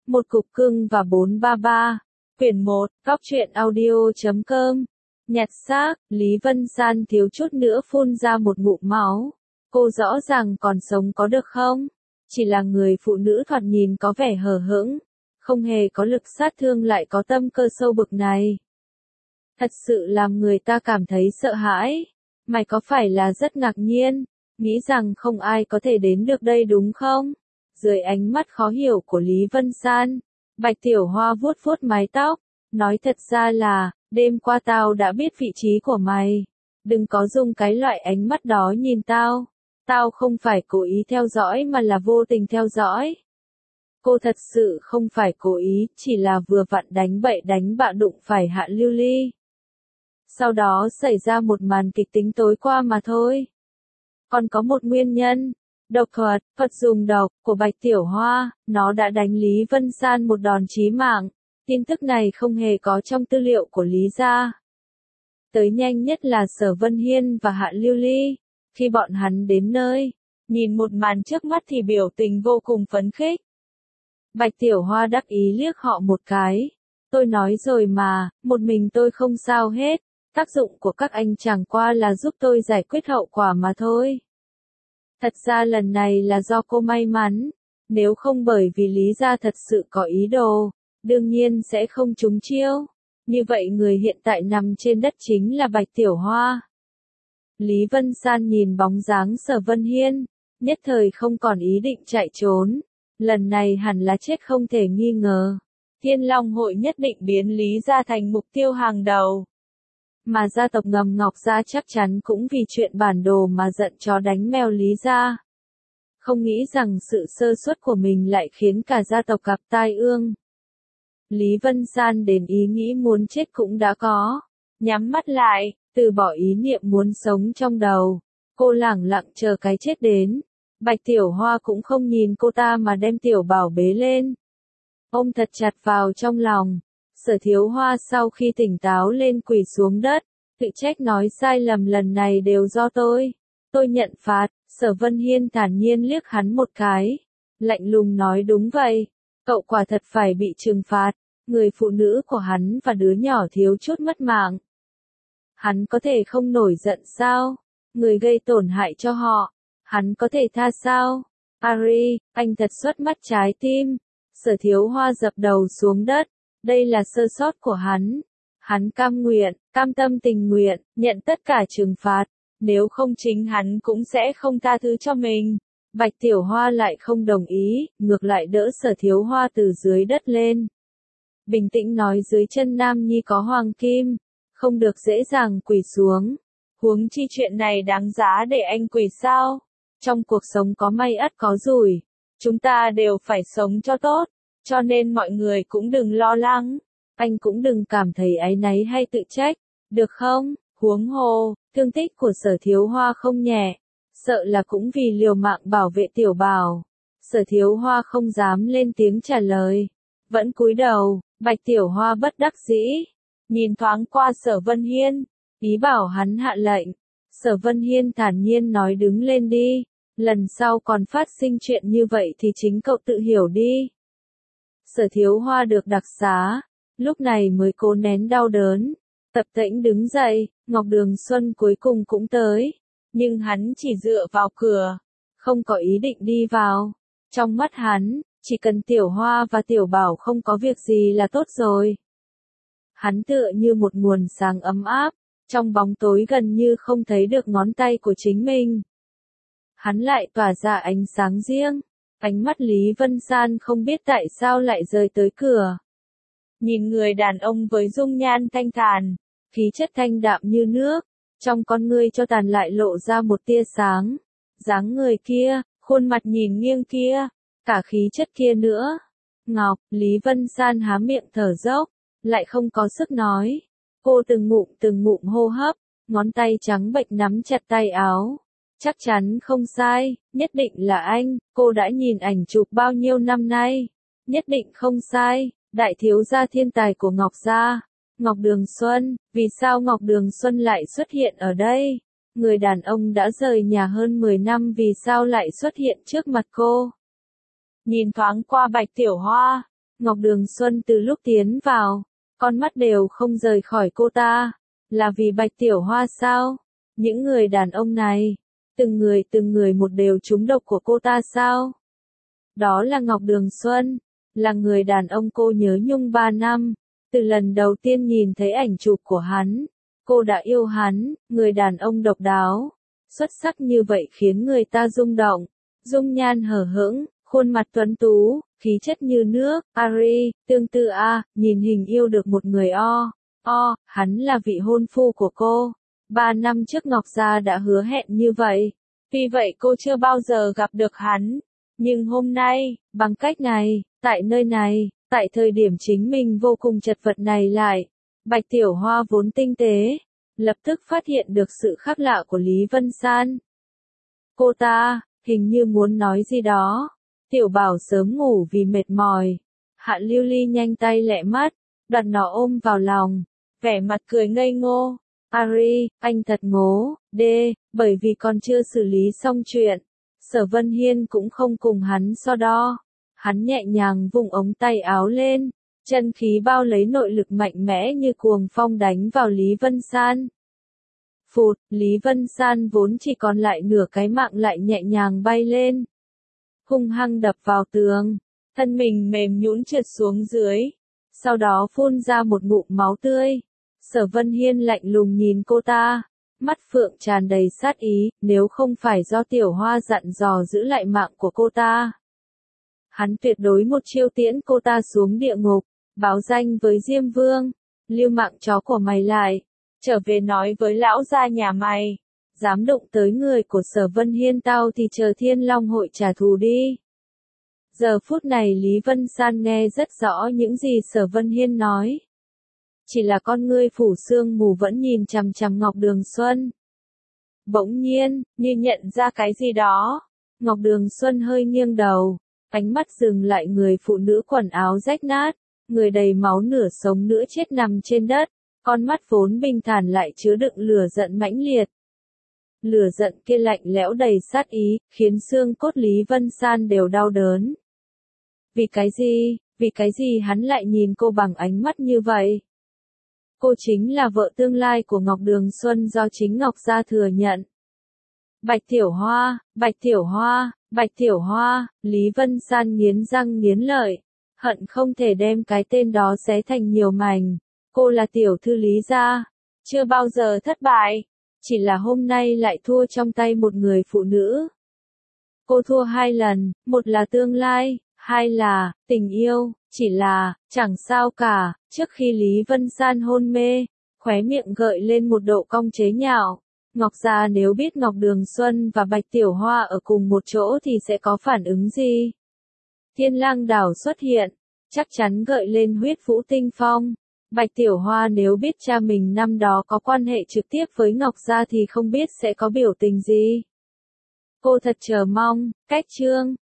Một cục cưng và 433. Quyển 1, Góc truyện audio.com. Nhặt xác, Lý Vân San thiếu chút nữa phun ra một ngụm máu. Cô rõ ràng còn sống có được không? Chỉ là người phụ nữ thoạt nhìn có vẻ hờ hững, không hề có lực sát thương lại có tâm cơ sâu bực này. Thật sự làm người ta cảm thấy sợ hãi. Mày có phải là rất ngạc nhiên, nghĩ rằng không ai có thể đến được đây đúng không? Dưới ánh mắt khó hiểu của Lý Vân San, Bạch Tiểu Hoa vuốt vuốt mái tóc, nói thật ra là, đêm qua tao đã biết vị trí của mày. Đừng có dùng cái loại ánh mắt đó nhìn tao. Tao không phải cố ý theo dõi mà là vô tình theo dõi. Cô thật sự không phải cố ý, chỉ là vừa vặn đánh bậy đánh bạ đụng phải Hạ Lưu Ly. Sau đó xảy ra một màn kịch tính tối qua mà thôi. Còn có một nguyên nhân, độc thuật, Phật dùng độc, của Bạch Tiểu Hoa, nó đã đánh Lý Vân San một đòn chí mạng. Tin tức này không hề có trong tư liệu của Lý gia. Tới nhanh nhất là Sở Vân Hiên và Hạ Lưu Ly. Khi bọn hắn đến nơi, nhìn một màn trước mắt thì biểu tình vô cùng phấn khích. Bạch Tiểu Hoa đắc ý liếc họ một cái. Tôi nói rồi mà, một mình tôi không sao hết. Tác dụng của các anh chẳng qua là giúp tôi giải quyết hậu quả mà thôi. Thật ra lần này là do cô may mắn. Nếu không bởi vì Lý gia thật sự có ý đồ, đương nhiên sẽ không trúng chiêu. Như vậy người hiện tại nằm trên đất chính là Bạch Tiểu Hoa. Lý Vân San nhìn bóng dáng Sở Vân Hiên, nhất thời không còn ý định chạy trốn. Lần này hẳn là chết không thể nghi ngờ. Thiên Long hội nhất định biến Lý gia thành mục tiêu hàng đầu. Mà gia tộc ngầm Ngọc gia chắc chắn cũng vì chuyện bản đồ mà giận chó đánh mèo Lý gia. Không nghĩ rằng sự sơ suất của mình lại khiến cả gia tộc gặp tai ương. Lý Vân San đến ý nghĩ muốn chết cũng đã có. Nhắm mắt lại, từ bỏ ý niệm muốn sống trong đầu. Cô lẳng lặng chờ cái chết đến. Bạch Tiểu Hoa cũng không nhìn cô ta mà đem Tiểu Bảo bế lên. Ôm thật chặt vào trong lòng. Sở Thiếu Hoa sau khi tỉnh táo lên quỳ xuống đất, tự trách nói sai lầm lần này đều do tôi. Tôi nhận phạt. Sở Vân Hiên thản nhiên liếc hắn một cái. Lạnh lùng nói đúng vậy. Cậu quả thật phải bị trừng phạt. Người phụ nữ của hắn và đứa nhỏ thiếu chút mất mạng. Hắn có thể không nổi giận sao? Người gây tổn hại cho họ. Hắn có thể tha sao? Ari, anh thật xuất mắt trái tim. Sở Thiếu Hoa dập đầu xuống đất. Đây là sơ sót của hắn. Hắn cam nguyện, cam tâm tình nguyện, nhận tất cả trừng phạt. Nếu không chính hắn cũng sẽ không tha thứ cho mình. Bạch Tiểu Hoa lại không đồng ý, ngược lại đỡ Sở Thiếu Hoa từ dưới đất lên. Bình tĩnh nói dưới chân Nam Nhi có hoàng kim, không được dễ dàng quỳ xuống. Huống chi chuyện này đáng giá để anh quỳ sao? Trong cuộc sống có may ắt có rủi. Chúng ta đều phải sống cho tốt, cho nên mọi người cũng đừng lo lắng. Anh cũng đừng cảm thấy áy náy hay tự trách, được không? Huống hồ, thương tích của Sở Thiếu Hoa không nhẹ, sợ là cũng vì liều mạng bảo vệ Tiểu Bảo. Sở Thiếu Hoa không dám lên tiếng trả lời, vẫn cúi đầu. Bạch Tiểu Hoa bất đắc dĩ, nhìn thoáng qua Sở Vân Hiên, ý bảo hắn hạ lệnh. Sở Vân Hiên thản nhiên nói đứng lên đi, lần sau còn phát sinh chuyện như vậy thì chính cậu tự hiểu đi. Sở Thiếu Hoa được đặc xá, lúc này mới cố nén đau đớn, tập tễnh đứng dậy. Ngọc Đường Xuân cuối cùng cũng tới, nhưng hắn chỉ dựa vào cửa, không có ý định đi vào. Trong mắt hắn, chỉ cần Tiểu Hoa và Tiểu Bảo không có việc gì là tốt rồi. Hắn tựa như một nguồn sáng ấm áp, trong bóng tối gần như không thấy được ngón tay của chính mình. Hắn lại tỏa ra ánh sáng riêng. Ánh mắt Lý Vân San không biết tại sao lại rơi tới cửa. Nhìn người đàn ông với dung nhan thanh thản, khí chất thanh đạm như nước, trong con ngươi cho tàn lại lộ ra một tia sáng. Dáng người kia, khuôn mặt nhìn nghiêng kia, cả khí chất kia nữa. Ngọc, Lý Vân San há miệng thở dốc, lại không có sức nói. Cô từng ngụm hô hấp, ngón tay trắng bệch nắm chặt tay áo. Chắc chắn không sai, nhất định là anh. Cô đã nhìn ảnh chụp bao nhiêu năm nay. Nhất định không sai, đại thiếu gia thiên tài của Ngọc gia. Ngọc Đường Xuân, vì sao Ngọc Đường Xuân lại xuất hiện ở đây? Người đàn ông đã rời nhà hơn 10 năm vì sao lại xuất hiện trước mặt cô? Nhìn thoáng qua Bạch Tiểu Hoa, Ngọc Đường Xuân từ lúc tiến vào, con mắt đều không rời khỏi cô ta. Là vì Bạch Tiểu Hoa sao? Những người đàn ông này, từng người một đều trúng độc của cô ta sao? Đó là Ngọc Đường Xuân, là người đàn ông cô nhớ nhung 3 năm. Từ lần đầu tiên nhìn thấy ảnh chụp của hắn, cô đã yêu hắn, người đàn ông độc đáo, xuất sắc như vậy khiến người ta rung động. Dung nhan hở hững, khuôn mặt tuấn tú, khí chất như nước, Ari, tương tự nhìn hình yêu được một người hắn là vị hôn phu của cô. 3 năm trước Ngọc Gia đã hứa hẹn như vậy, vì vậy cô chưa bao giờ gặp được hắn. Nhưng hôm nay, bằng cách này, tại nơi này, tại thời điểm chính mình vô cùng chật vật này lại, Bạch Tiểu Hoa vốn tinh tế, lập tức phát hiện được sự khác lạ của Lý Vân San. Cô ta, hình như muốn nói gì đó. Tiểu Bảo sớm ngủ vì mệt mỏi. Hạ Lưu Ly nhanh tay lẹ mắt, đặt nó ôm vào lòng, vẻ mặt cười ngây ngô. Ari, anh thật ngố, bởi vì còn chưa xử lý xong chuyện. Sở Vân Hiên cũng không cùng hắn so đo. Hắn nhẹ nhàng vùng ống tay áo lên, chân khí bao lấy nội lực mạnh mẽ như cuồng phong đánh vào Lý Vân San. Phụt, Lý Vân San vốn chỉ còn lại nửa cái mạng lại nhẹ nhàng bay lên, hung hăng đập vào tường, thân mình mềm nhũn trượt xuống dưới, sau đó phun ra một ngụm máu tươi. Sở Vân Hiên lạnh lùng nhìn cô ta, mắt phượng tràn đầy sát ý, nếu không phải do Tiểu Hoa dặn dò giữ lại mạng của cô ta, hắn tuyệt đối một chiêu tiễn cô ta xuống địa ngục, báo danh với Diêm Vương, lưu mạng chó của mày lại, trở về nói với lão gia nhà mày, dám đụng tới người của Sở Vân Hiên tao thì chờ Thiên Long hội trả thù đi. Giờ phút này Lý Vân San nghe rất rõ những gì Sở Vân Hiên nói. Chỉ là con ngươi phủ sương mù vẫn nhìn chằm chằm Ngọc Đường Xuân. Bỗng nhiên, như nhận ra cái gì đó, Ngọc Đường Xuân hơi nghiêng đầu, ánh mắt dừng lại người phụ nữ quần áo rách nát, người đầy máu nửa sống nửa chết nằm trên đất, con mắt vốn bình thản lại chứa đựng lửa giận mãnh liệt. Lửa giận kia lạnh lẽo đầy sát ý, khiến xương cốt Lý Vân San đều đau đớn. Vì cái gì hắn lại nhìn cô bằng ánh mắt như vậy? Cô chính là vợ tương lai của Ngọc Đường Xuân do chính Ngọc Gia thừa nhận. Bạch Tiểu Hoa, Bạch Tiểu Hoa, Bạch Tiểu Hoa, Lý Vân San nghiến răng nghiến lợi, hận không thể đem cái tên đó xé thành nhiều mảnh. Cô là tiểu thư Lý Gia, chưa bao giờ thất bại, chỉ là hôm nay lại thua trong tay một người phụ nữ. Cô thua 2 lần, một là tương lai, 2 là tình yêu, chỉ là chẳng sao cả. Trước khi Lý Vân San hôn mê, khóe miệng gợi lên một độ cong chế nhạo. Ngọc Gia nếu biết Ngọc Đường Xuân và Bạch Tiểu Hoa ở cùng một chỗ thì sẽ có phản ứng gì? Thiên Lang đảo xuất hiện, chắc chắn gợi lên huyết vũ tinh phong. Bạch Tiểu Hoa nếu biết cha mình năm đó có quan hệ trực tiếp với Ngọc Gia thì không biết sẽ có biểu tình gì. Cô thật chờ mong, cách chương